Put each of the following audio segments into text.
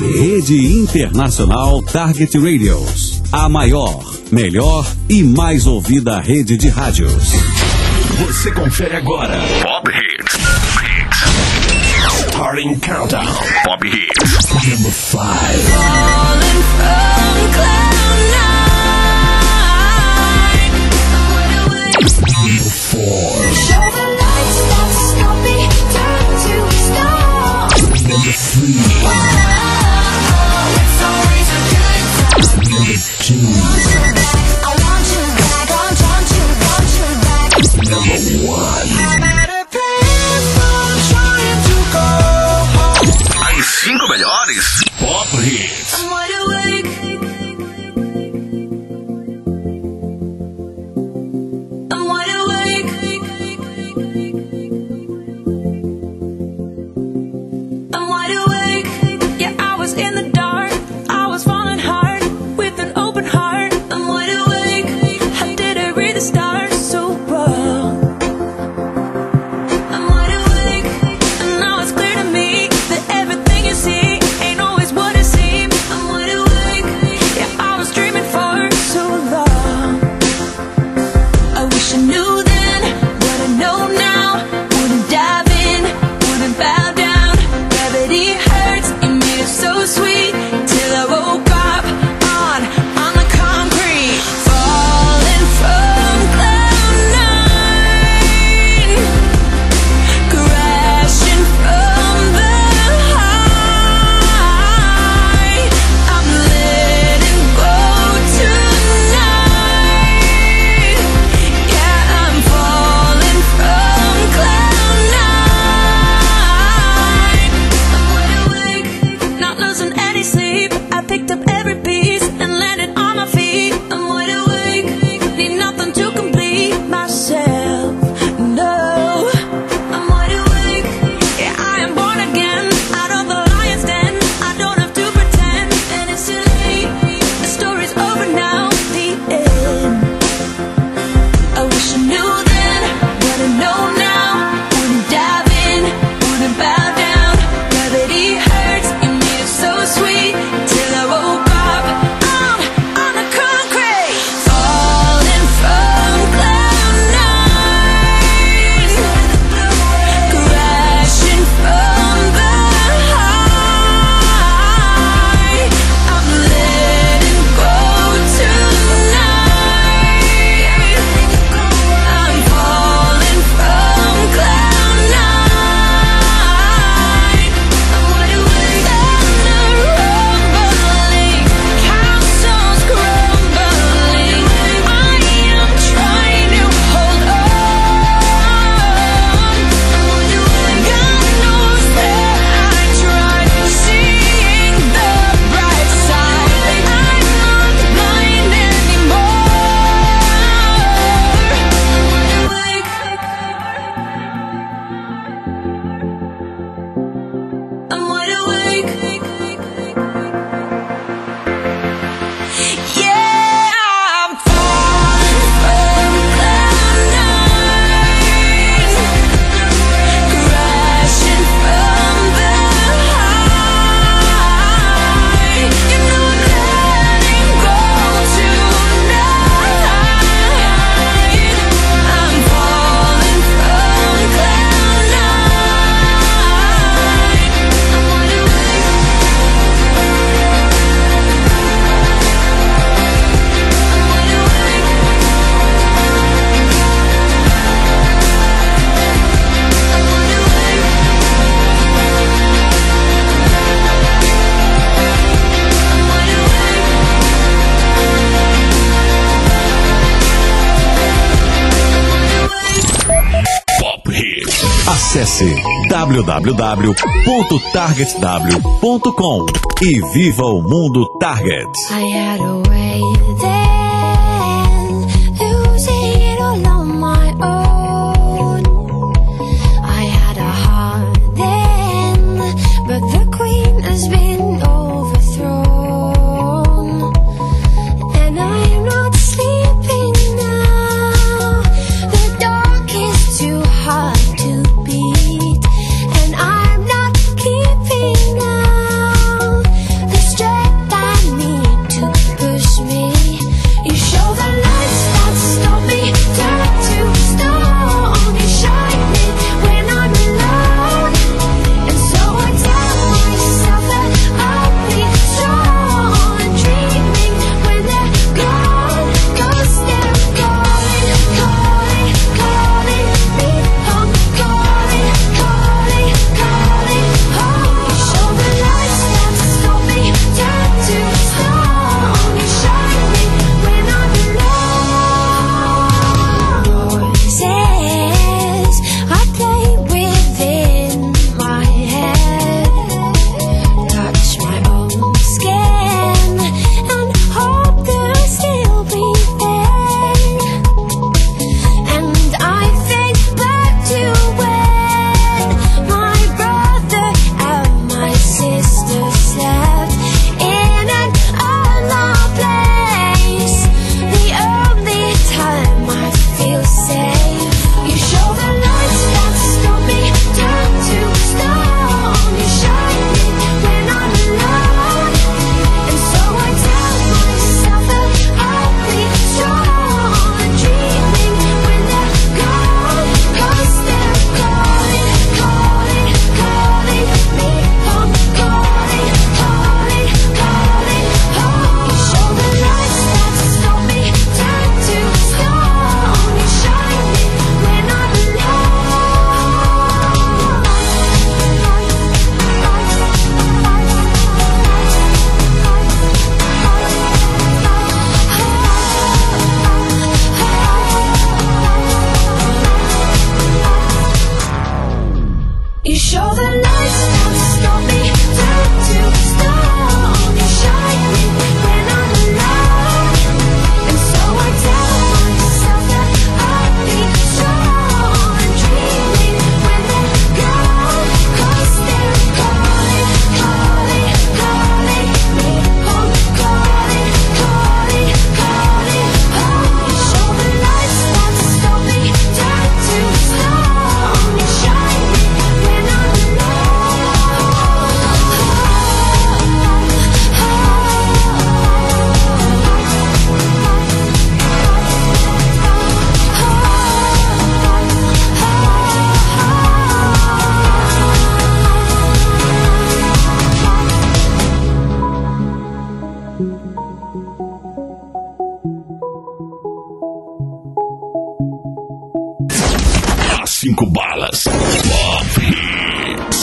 Rede Internacional Target Radios. A maior, melhor e mais ouvida rede de rádios. Você confere agora Pop Hits. Starting Countdown. Pop Hits. Number 5. Falling from cloud nine. Number 4. Show the lights, stop, stop me, turn to stone. Number 3. It's always a good time. Number 2. I want you back, want you back. Number 1. I'm at a place from trying to go home. As 5 melhores Pop Hits. I'm wide awake. I'm wide awake. I'm wide awake. Yeah, I was in the dark. I was falling hard with an open heart. I'm wide awake. How did I read the stars so well? I'm wide awake, and now it's clear to me that everything you see ain't always what it seems. I'm wide awake. Yeah, I was dreaming for so long. I wish I knew then what I know now. Wouldn't dive in, wouldn't bow down. Gravity hurts, it made it so sweet till I woke up on the concrete, falling from cloud nine, crashing from the high. I'm letting go tonight. Yeah, I'm falling from cloud nine. I'm wide awake, not losing any sleep. I picked up every piece and landed on my feet. I'm wide awake, need nothing to complete myself. No, I'm wide awake. Yeah, I am born again, out of the lion's den. I don't have to pretend, and it's too late. The story's over now, the end. I wish I knew then what I know now. Wouldn't dive in, wouldn't bow down. Gravity hurts, it made it so sweet till I woke up on the concrete, falling from cloud nine, crashing from the high. I'm letting go tonight. I'm falling from cloud nine. I'm wide awake, thunder rumbling, castles crumbling. I am trying to hold on. I'm wide awake, God knows that I tried seeing the bright side. I'm not blind anymore. I'm wide awake. I'm wide awake. Yeah, I'm falling from cloud nine, crashing from the high. You know I'm letting go tonight. I'm falling from cloud nine. I'm wide awake. Pop Hits. Acesse www.targetw.com e viva o mundo Target. I had a way then, losing it all on my own. I had a heart then, but the queen has been overthrown. And I am not sleeping now. The dark is too hard to beat, and I'm not keeping now You show the lights won't stop me, turn to stone. You shine me when I'm alone, and so I tell myself that I'll be strong and dreaming when they're gone, 'cause they're calling, calling, calling me home, calling, calling, calling home. You show the lights won't stop me, turn to stone. You shine me when I'm As 5 balas. Pop Hits.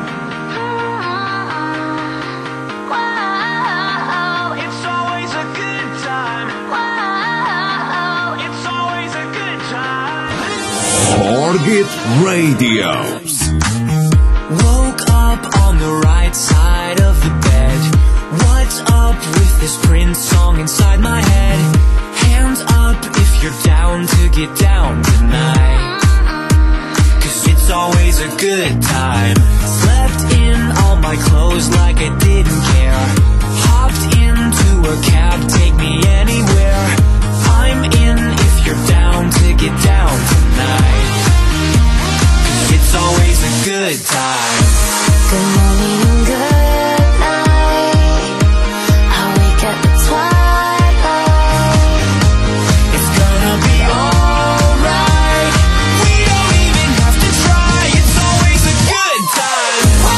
Wow, it's always a good time. Wow, it's always a good time. Target Radios. Woke up on the right side of the bed. What's up with this Prince song inside my head? Hands up if you're down to get down tonight, 'cause it's always a good time. Slept in all my clothes like I didn't care. Hopped into a cab, take me anywhere. I'm in if you're down to get down tonight, 'cause it's always a good time. Good morning and good night. I wake at the twilight. It's gonna be alright. We don't even have to try. It's always a good time.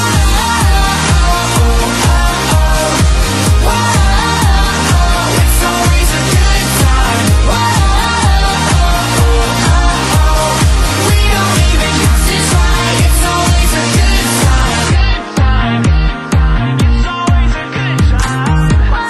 It's always a good time. We don't even have to try. It's always a good time. It's always a good time.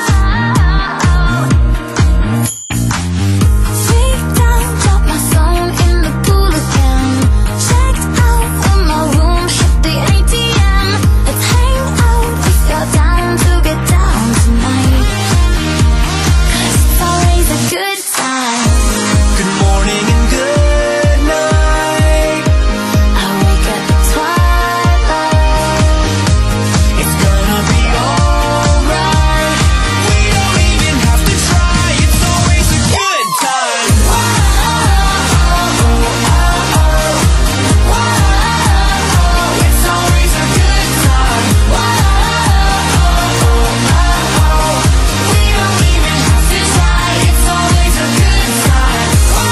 Freak down, drop my phone in the pool again. Checked out of my room, hit the ATM. Let's hang out if you're down to get down tonight, 'cause it's always a good time. Good morning and good night. I wake at the twilight. It's gonna be alright. We don't even have to try. It's always a good time. It's always a good time. We don't even have to try. It's always a good time.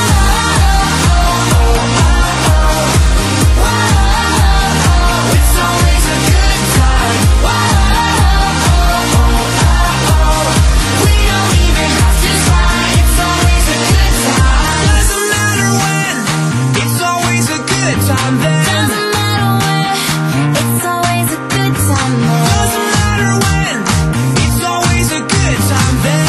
It's always a good time. We don't even have to try. It's always a good time. Doesn't matter when. It's always a good time then. Doesn't matter where, it's always a good time there. Doesn't matter when. It's always a good time then.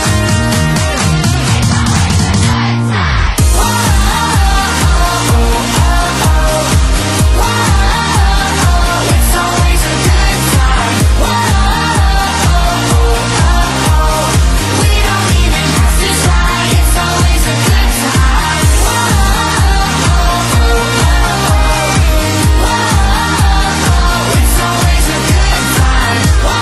It's always a good time. We don't even have to try. It's always a good time. It's always a good time.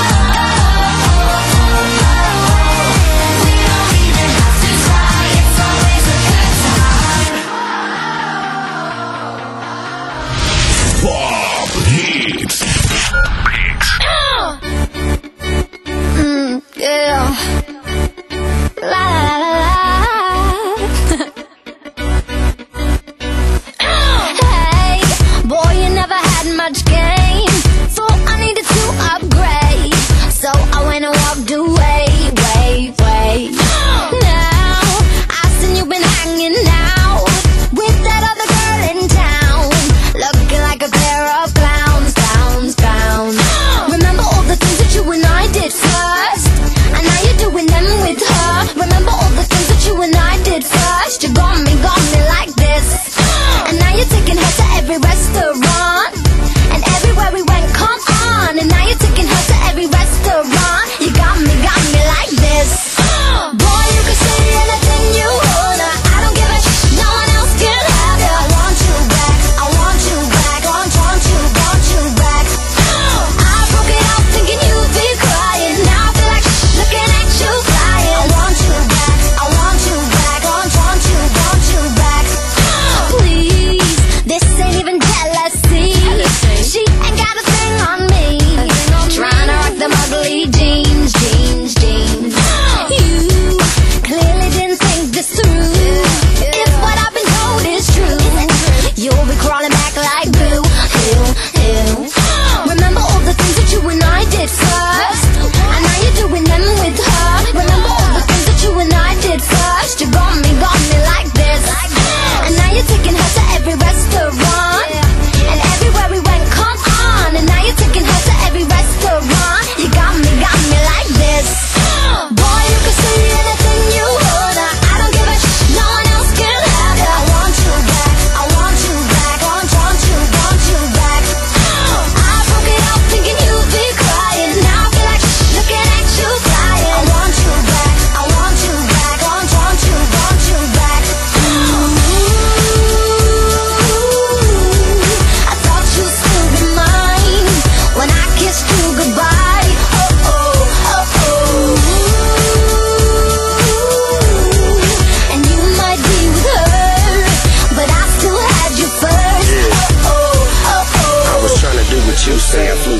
We don't even have to try. It's always a good time. Pop Hits. Yeah. La la la la. Hey, boy, you never had much game, so I needed to upgrade. So I went and walked away, way. Now I seen you been hanging out with that other girl in town, looking like a pair of clowns. Remember all the things that you and I did first, and now you're doing them with her. Remember all the things that you and I did first. You got me like this, and now you're taking her to every restaurant and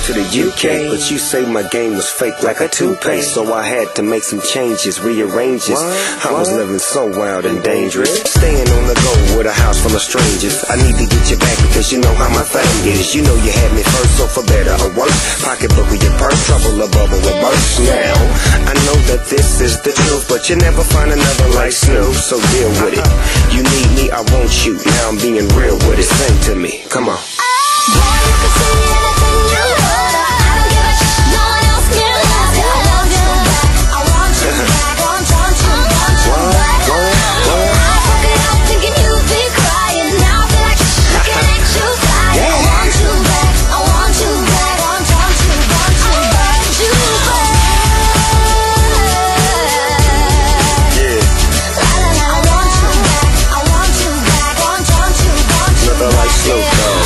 to the UK, but you say my game was fake like a toupee. So I had to make some changes, rearranges. I was living so wild and dangerous, staying on the go with a house full of strangers. I need to get you back because you know how my thing is. You know you had me first, so for better or worse, pocketbook with your purse, trouble a bubble with burst. Now I know that this is the truth, but you never find another like Snoop, so deal with it. You need me, I want you. Now I'm being real with it. Sing to me, come on. Boy, you can say anything you want. I don't give a shit. No one else can have you. I want you back. I want you back. Want you back. I fuck it up thinking you'd be crying. Now I feel like looking at you flying. I want you back. I want you back. Want you back. You back. I want you back. I want you back. Want you. Never like Snoop Dogg.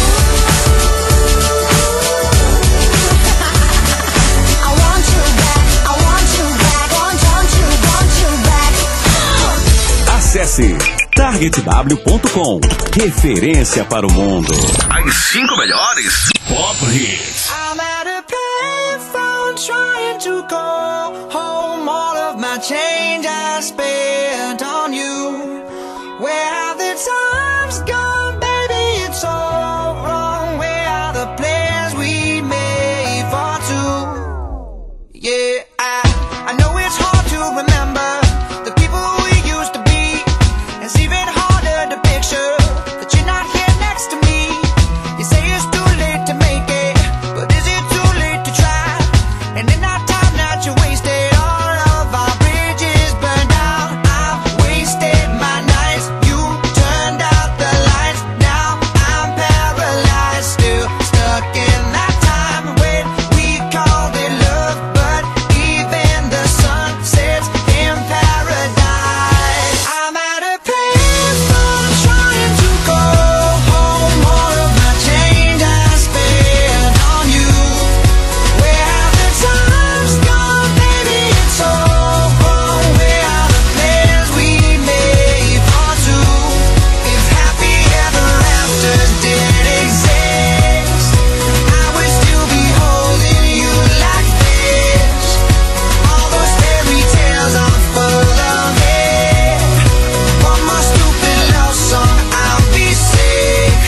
Acesse targetw.com. Referência para o mundo. As 5 melhores Pop Hits. I'm at a payphone trying to call home. All of my change I spent on you. Where have the times gone, baby? It's all wrong. Where are the plans we made for two? Yeah, I know it's hard to remember the people we used to be. It's even harder to picture that you're not here next to me. You say it's too late to make it, but is it too late to try? And in our time that you wasted, all of our bridges burned down. I've wasted my nights, you turned out the lights. Now I'm paralyzed, still stuck in that time when we called it love. But even the sun sets in paradise. I'm at a payphone trying to go home. All of my change I spent on you. Where have the times gone, baby? It's all wrong. Where are the plans we made for two? If happy ever after did exist, I would still be holding you like this. All those fairy tales are full of it. One more stupid love song, I'll be sick.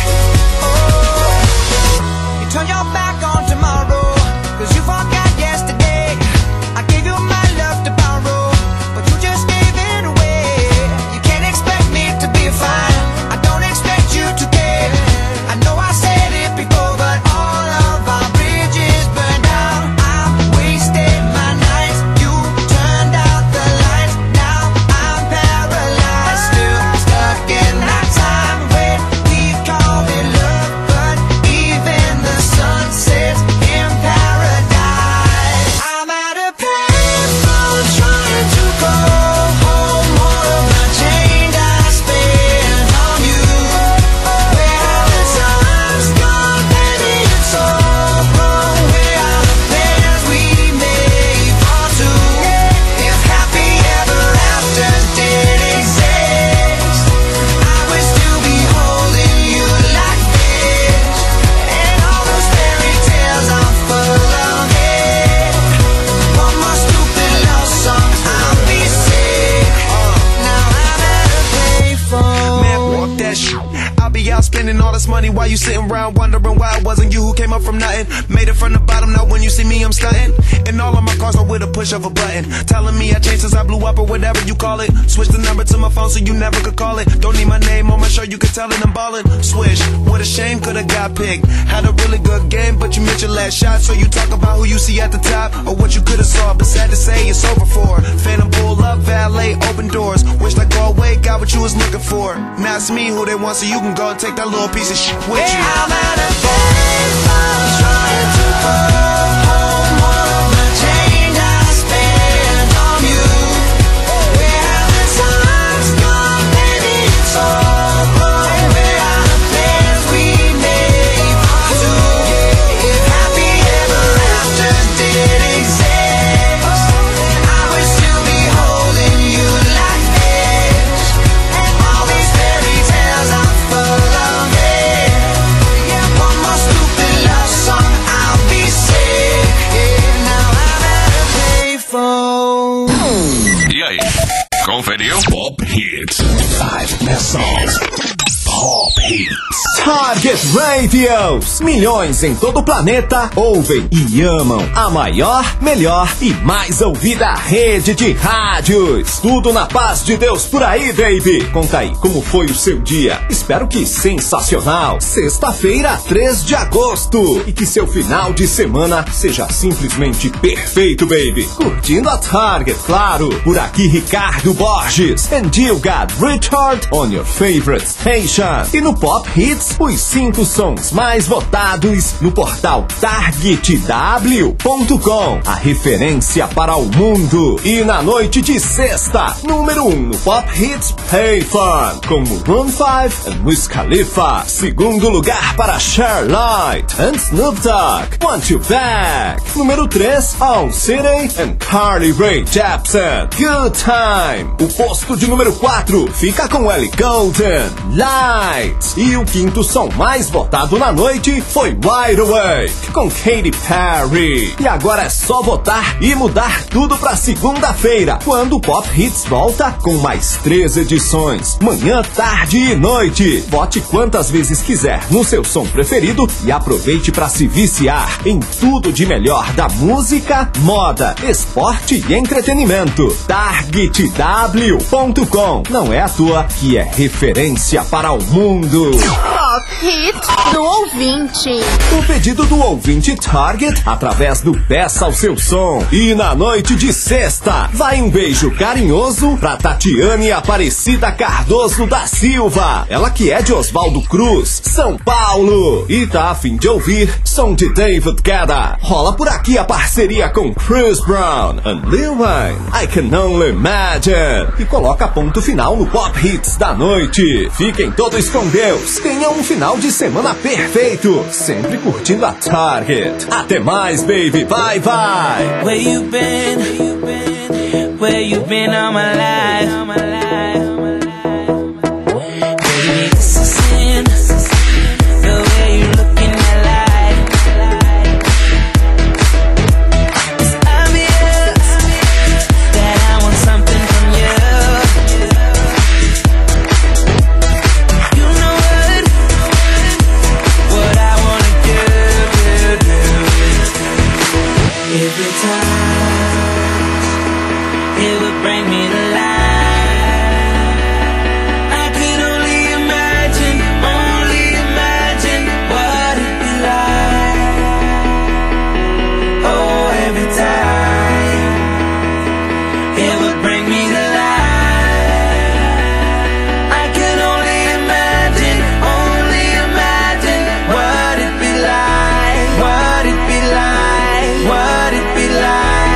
Oh, you turn your back on tomorrow, 'cause you forgot yesterday. I gave you my love to borrow, but you just gave it away. You can't expect me to be fine, I don't expect you to care. I know I said it before, but all of our bridges burned down. I've wasted my nights, you turned out the lights. Now I'm paralyzed, still stuck in that time when we called it love. But even the sun sets in paradise. I'm at a payphone trying to go home. All of my change I spent on you. Where have the times gone, baby? It's all wrong. Where are the plans we made for two? If happy ever after did exist, I would still be holding you like this. And all those fairy tales are full of it. One more stupid love song, I'll be sick. Now I'm at a payphone. Man, walk that shit. I'll be out spending all this money while you sitting around wondering why it wasn't you who came up from nothing. Made it from the bottom, now when you see me I'm stunting. And all of my cars are with a push of a button. Telling me I changed since I blew up or whatever you call it. Switch the number to my phone so you never could call it. Don't need my name on my shirt, you can tell it I'm ballin'. Swish, what a shame, could've got picked. Had a really good game, but you missed your last shot. So you talk about who you see at the top or what you could've saw, but sad to say it's over for. Phantom pull up, valet, open doors. Wish I go away, got what you was looking for. Now it's me who they want, so you can go and take that little piece of shit with you. I'm at a payphone trying to go home. All of my change I spent on you. Where have the times gone, baby? It's all wrong. Where are the plans we made for two? If happy ever after did exist, I would still be holding you like this. And all these fairy tales are full of it. Yeah, one more stupid Target Radios. Milhões em todo o planeta ouvem e amam a maior, melhor e mais ouvida rede de rádios. Tudo na paz de Deus por aí, baby. Conta aí como foi o seu dia. Espero que sensacional. Sexta-feira, 3 de agosto. E que seu final de semana seja simplesmente perfeito, baby. Curtindo a Target, claro. Por aqui, Ricardo Borges. And you got Richard on your favorite station. E no Pop Hits, os 5 sons mais votados no portal TargetW.com, a referência para o mundo. E na noite de sexta, número 1 no Pop Hits Payphone, com Maroon 5 e Wiz Khalifa. Segundo lugar para Cher Light and Snoop Dogg, Want You Back. Número 3, All City and Carly Rae Jepsen, Good Time. O posto de número 4 fica com Ellie Goulding, Light. E o quinto som mais votado na noite foi Wide Awake, com Katy Perry. E agora é só votar e mudar tudo pra segunda-feira, quando o Pop Hits volta com mais 3 edições, manhã, tarde e noite. Vote quantas vezes quiser no seu som preferido e aproveite pra se viciar em tudo de melhor da música, moda, esporte e entretenimento. TargetW.com. Não é à toa que é referência para o mundo. Pop Hit do ouvinte. O pedido do ouvinte Target através do Peça o Seu Som. E na noite de sexta, vai um beijo carinhoso pra Tatiane Aparecida Cardoso da Silva. Ela que é de Oswaldo Cruz, São Paulo. E tá a fim de ouvir som de David Guetta. Rola por aqui a parceria com Chris Brown and Lil Wayne, I Can Only Imagine. E coloca ponto final no Pop Hits da noite. Fiquem todos com Deus. Tenham um final de semana perfeito. Sempre curtindo a Target. Até mais, baby. Bye, bye. Where you been? Where you been all my life? Baby, this is sin. The way you look in that light. It's obvious that I want something from you. You know what I wanna do. Every time it would bring me to life. I could only imagine what it'd be like. Oh, every time it would bring me to life. I could only imagine what it'd be like, what it'd be like, what it'd be like.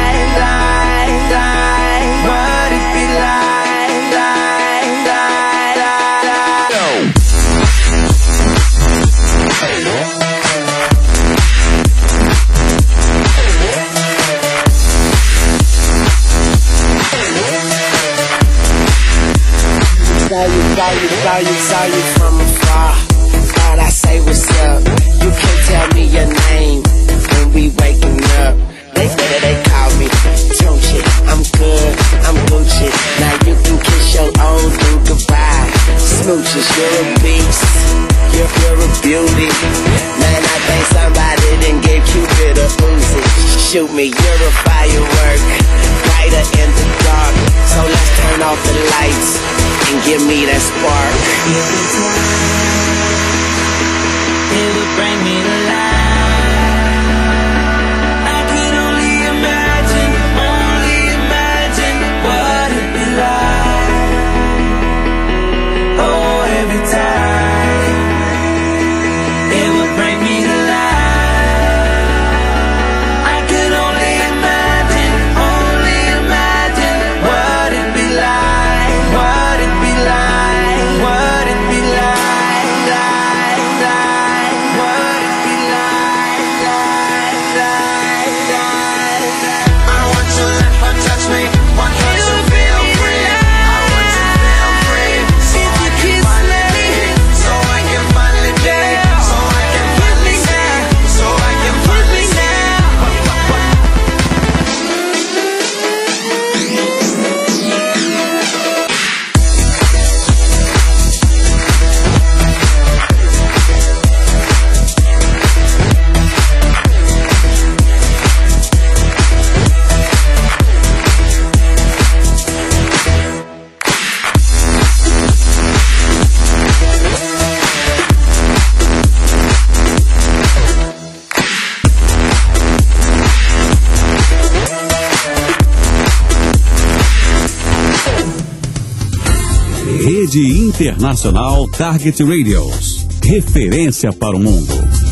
Saw you from afar. Thought I'd say what's up. You can't tell me your name when we waking up. They call me Tunchi. I'm good, I'm Gucci. Now you can kiss your old dude goodbye. Smooches, you're a beast. You're a beauty. Man, I think somebody done gave Cupid a Uzi. Shoot me, you're a firework, brighter in the dark. So let's turn off the lights and give me that spark. Every time it would bring me to life. I could only imagine what it'd be like. Oh, every time it would bring me to life. I could only imagine what it'd be like, what it'd be like, what it'd be like, what Rede Internacional Target Radios. Referência para o mundo.